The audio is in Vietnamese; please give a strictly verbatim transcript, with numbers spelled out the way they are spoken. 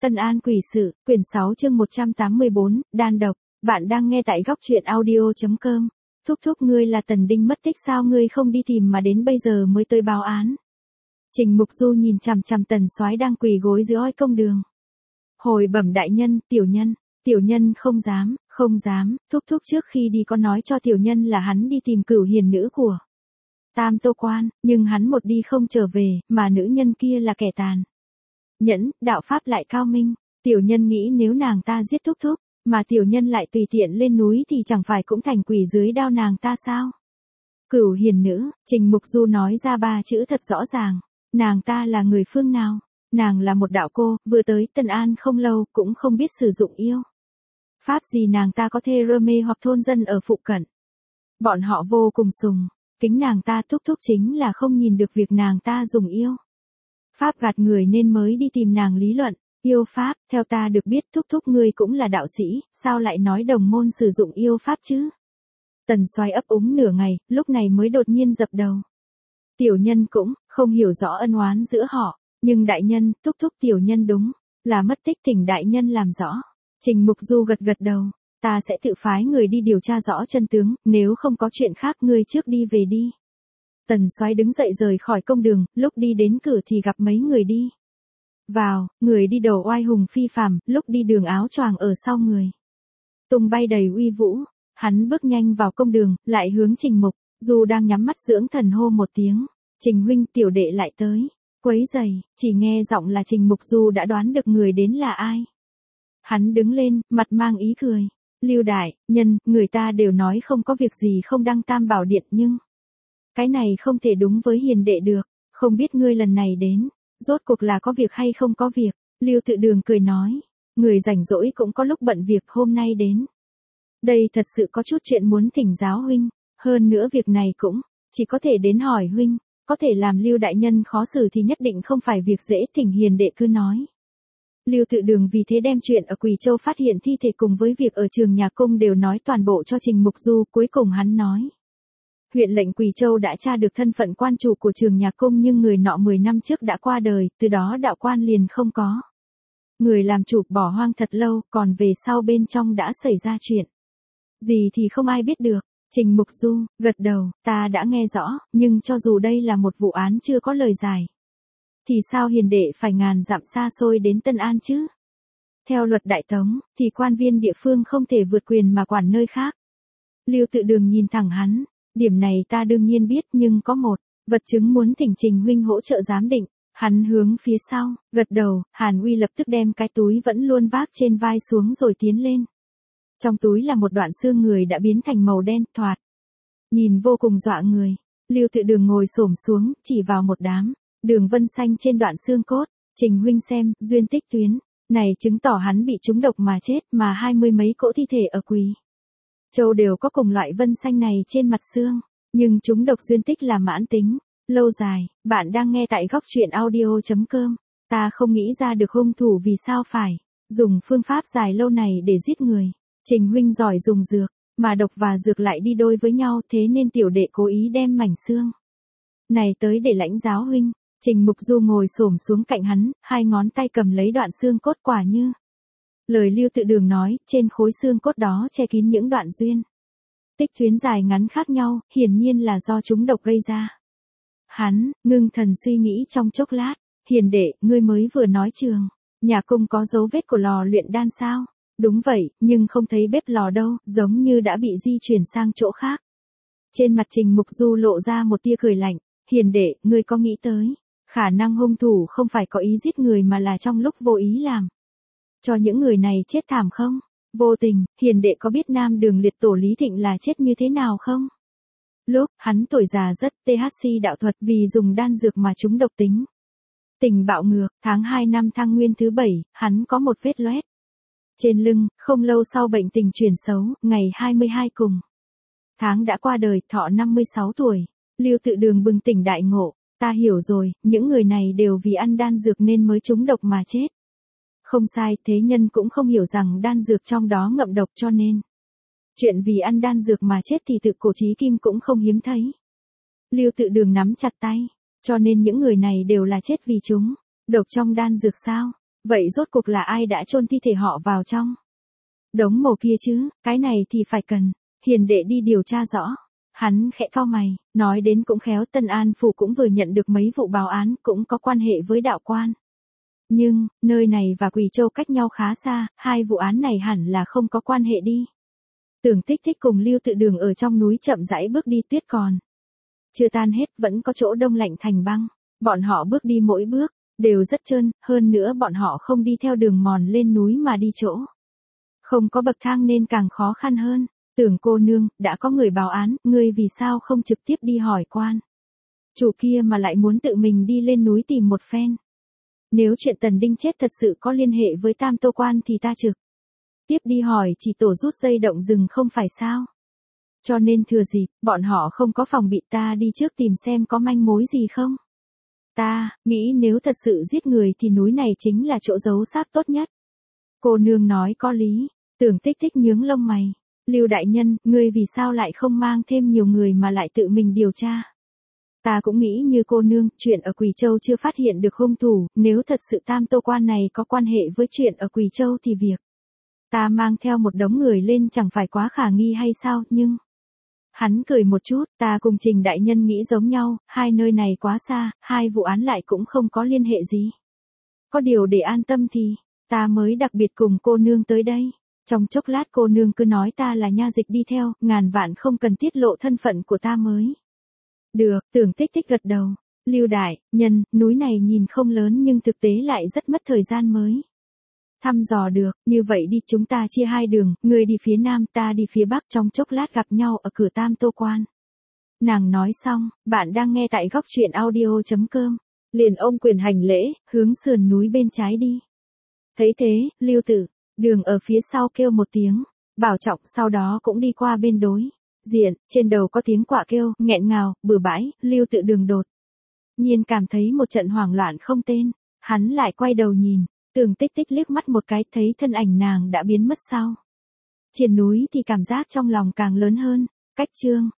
Tân An Quỷ Sự, quyển sáu chương một trăm tám mươi bốn, Đan Độc. Bạn đang nghe tại góc truyện audio chấm com. Thúc thúc, ngươi là Tần Đinh mất tích sao, ngươi không đi tìm mà đến bây giờ mới tới báo án. Trình Mục Du nhìn chằm chằm Tần Soái đang quỳ gối giữa oi công đường. Hồi bẩm đại nhân, tiểu nhân, tiểu nhân không dám, không dám, thúc thúc trước khi đi có nói cho tiểu nhân là hắn đi tìm Cửu Hiền nữ của Tam Tô Quan, nhưng hắn một đi không trở về, mà nữ nhân kia là kẻ tàn nhẫn, đạo pháp lại cao minh, tiểu nhân nghĩ nếu nàng ta giết thúc thúc, mà tiểu nhân lại tùy tiện lên núi thì chẳng phải cũng thành quỷ dưới đao nàng ta sao? Cửu Hiền nữ, Trình Mục Du nói ra ba chữ thật rõ ràng, nàng ta là người phương nào? Nàng là một đạo cô, vừa tới Tân An không lâu, cũng không biết sử dụng yêu pháp gì, nàng ta có thê rơ mê hoặc thôn dân ở phụ cận. Bọn họ vô cùng sùng kính nàng ta, thúc thúc chính là không nhìn được việc nàng ta dùng yêu pháp gạt người nên mới đi tìm nàng lý luận. Yêu pháp, theo ta được biết thúc thúc ngươi cũng là đạo sĩ, sao lại nói đồng môn sử dụng yêu pháp chứ? Tần Soái ấp úng nửa ngày, lúc này mới đột nhiên dập đầu. Tiểu nhân cũng không hiểu rõ ân oán giữa họ, nhưng đại nhân, thúc thúc tiểu nhân đúng là mất tích, thỉnh đại nhân làm rõ. Trình Mục Du gật gật đầu, ta sẽ tự phái người đi điều tra rõ chân tướng, nếu không có chuyện khác ngươi trước đi về đi. Tần Soái đứng dậy rời khỏi công đường, lúc đi đến cửa thì gặp mấy người đi vào, người đi đầu oai hùng phi phàm, lúc đi đường áo choàng ở sau người tung bay đầy uy vũ. Hắn bước nhanh vào công đường, lại hướng Trình Mục Du đang nhắm mắt dưỡng thần hô một tiếng, Trình huynh, tiểu đệ lại tới quấy rầy. Chỉ nghe giọng là Trình Mục Du đã đoán được người đến là ai. Hắn đứng lên, mặt mang ý cười, Lưu đại nhân, người ta đều nói không có việc gì không đăng Tam Bảo Điện, nhưng cái này không thể đúng với hiền đệ được, không biết ngươi lần này đến, rốt cuộc là có việc hay không có việc. Lưu Tự Đường cười nói, người rảnh rỗi cũng có lúc bận việc, hôm nay đến đây thật sự có chút chuyện muốn thỉnh giáo huynh, hơn nữa việc này cũng chỉ có thể đến hỏi huynh, có thể làm Lưu đại nhân khó xử thì nhất định không phải việc dễ, thỉnh hiền đệ cứ nói. Lưu Tự Đường vì thế đem chuyện ở Quỳ Châu phát hiện thi thể cùng với việc ở Trường Nhà Cung đều nói toàn bộ cho Trình Mục Du, cuối cùng hắn nói. Huyện lệnh Quỳ Châu đã tra được thân phận quan chủ của Trường Nhà Cung, nhưng người nọ mười năm trước đã qua đời, từ đó đạo quan liền không có người làm chủ, bỏ hoang thật lâu, còn về sau bên trong đã xảy ra chuyện gì thì không ai biết được. Trình Mục Du gật đầu, ta đã nghe rõ, nhưng cho dù đây là một vụ án chưa có lời giải, thì sao hiền đệ phải ngàn dặm xa xôi đến Tân An chứ? Theo luật Đại Tống, thì quan viên địa phương không thể vượt quyền mà quản nơi khác. Lưu Tự Đường nhìn thẳng hắn, điểm này ta đương nhiên biết, nhưng có một vật chứng muốn thỉnh Trình huynh hỗ trợ giám định. Hắn hướng phía sau, gật đầu, Hàn Uy lập tức đem cái túi vẫn luôn vác trên vai xuống rồi tiến lên. Trong túi là một đoạn xương người đã biến thành màu đen, thoạt nhìn vô cùng dọa người. Lưu Tự Đường ngồi xổm xuống, chỉ vào một đám đường vân xanh trên đoạn xương cốt, Trình huynh xem, duyên tích tuyến này chứng tỏ hắn bị trúng độc mà chết, mà hai mươi mấy cỗ thi thể ở Quỳ Châu đều có cùng loại vân xanh này trên mặt xương, nhưng trúng độc duyên tích là mãn tính, lâu dài. Bạn đang nghe tại góc truyện audio chấm com. Ta không nghĩ ra được hung thủ vì sao phải dùng phương pháp dài lâu này để giết người. Trình huynh giỏi dùng dược, mà độc và dược lại đi đôi với nhau, thế nên tiểu đệ cố ý đem mảnh xương này tới để lãnh giáo huynh. Trình Mục Du ngồi xổm xuống cạnh hắn, hai ngón tay cầm lấy đoạn xương cốt, quả như lời Lưu Tự Đường nói, trên khối xương cốt đó che kín những đoạn duyên tích tuyến dài ngắn khác nhau, hiển nhiên là do chúng độc gây ra. Hắn ngưng thần suy nghĩ trong chốc lát, hiền đệ, ngươi mới vừa nói Trường Nhà Cung có dấu vết của lò luyện đan sao? Đúng vậy, nhưng không thấy bếp lò đâu, giống như đã bị di chuyển sang chỗ khác. Trên mặt Trình Mục Du lộ ra một tia cười lạnh, hiền đệ, ngươi có nghĩ tới khả năng hung thủ không phải có ý giết người mà là trong lúc vô ý làm cho những người này chết thảm không? Vô tình, hiền đệ có biết Nam Đường liệt tổ Lý Thịnh là chết như thế nào không? Lúc hắn tuổi già rất tê hát xê đạo thuật, vì dùng đan dược mà chúng độc tính tình bạo ngược. Tháng hai năm Thăng Nguyên thứ bảy, hắn có một vết loét trên lưng, không lâu sau bệnh tình chuyển xấu, ngày hai mươi hai cùng tháng đã qua đời, thọ năm mươi sáu tuổi. Lưu Tự Đường bừng tỉnh đại ngộ, ta hiểu rồi, những người này đều vì ăn đan dược nên mới trúng độc mà chết. Không sai, thế nhân cũng không hiểu rằng đan dược trong đó ngậm độc, cho nên chuyện vì ăn đan dược mà chết thì tự cổ chí kim cũng không hiếm thấy. Lưu Tự Đường nắm chặt tay, cho nên những người này đều là chết vì chúng độc trong đan dược sao? Vậy rốt cuộc là ai đã chôn thi thể họ vào trong đống mồ kia chứ, cái này thì phải cần Hiền đệ đi điều tra rõ. Hắn khẽ cau mày, nói đến cũng khéo, Tân An Phủ cũng vừa nhận được mấy vụ báo án cũng có quan hệ với đạo quan. Nhưng, nơi này và Quỳ Châu cách nhau khá xa, hai vụ án này hẳn là không có quan hệ đi. Tưởng Tích Tích cùng Lưu Tự Đường ở trong núi chậm rãi bước đi, tuyết còn chưa tan hết, vẫn có chỗ đông lạnh thành băng. Bọn họ bước đi mỗi bước đều rất trơn, hơn nữa bọn họ không đi theo đường mòn lên núi mà đi chỗ không có bậc thang nên càng khó khăn hơn. Tưởng cô nương, đã có người báo án, ngươi vì sao không trực tiếp đi hỏi quan chủ kia mà lại muốn tự mình đi lên núi tìm một phen? Nếu chuyện Tần Đinh chết thật sự có liên hệ với Tam Tô Quan thì ta trực tiếp đi hỏi chỉ tổ rút dây động rừng không phải sao? Cho nên thừa dịp, bọn họ không có phòng bị, ta đi trước tìm xem có manh mối gì không. Ta nghĩ nếu thật sự giết người thì núi này chính là chỗ giấu xác tốt nhất. Cô nương nói có lý. Tưởng Tích Tích nhướng lông mày. Lưu đại nhân, ngươi vì sao lại không mang thêm nhiều người mà lại tự mình điều tra? Ta cũng nghĩ như cô nương, chuyện ở Quỳ Châu chưa phát hiện được hung thủ, nếu thật sự Tam Tô Quan này có quan hệ với chuyện ở Quỳ Châu thì việc ta mang theo một đống người lên chẳng phải quá khả nghi hay sao, nhưng... Hắn cười một chút, ta cùng Trình đại nhân nghĩ giống nhau, hai nơi này quá xa, hai vụ án lại cũng không có liên hệ gì. Có điều để an tâm thì, ta mới đặc biệt cùng cô nương tới đây. Trong chốc lát cô nương cứ nói ta là nha dịch đi theo, ngàn vạn không cần tiết lộ thân phận của ta mới. Được, Tưởng Tích Tích gật đầu. Lưu đại nhân, núi này nhìn không lớn nhưng thực tế lại rất mất thời gian mới thăm dò được, như vậy đi, chúng ta chia hai đường, người đi phía nam, ta đi phía bắc, trong chốc lát gặp nhau ở cửa Tam Tô Quan. Nàng nói xong, bạn đang nghe tại góc truyện audio.com, liền ôm quyền hành lễ, hướng sườn núi bên trái đi. Thấy thế, Lưu Tử Đường ở phía sau kêu một tiếng bảo trọng, sau đó cũng đi qua bên đối diện, trên đầu có tiếng quạ kêu, nghẹn ngào, bừa bãi. Lưu Tự Đường đột nhiên cảm thấy một trận hoảng loạn không tên, hắn lại quay đầu nhìn, Tưởng Tích Tích liếc mắt một cái, thấy thân ảnh nàng đã biến mất sau trên núi thì cảm giác trong lòng càng lớn hơn. Cách chương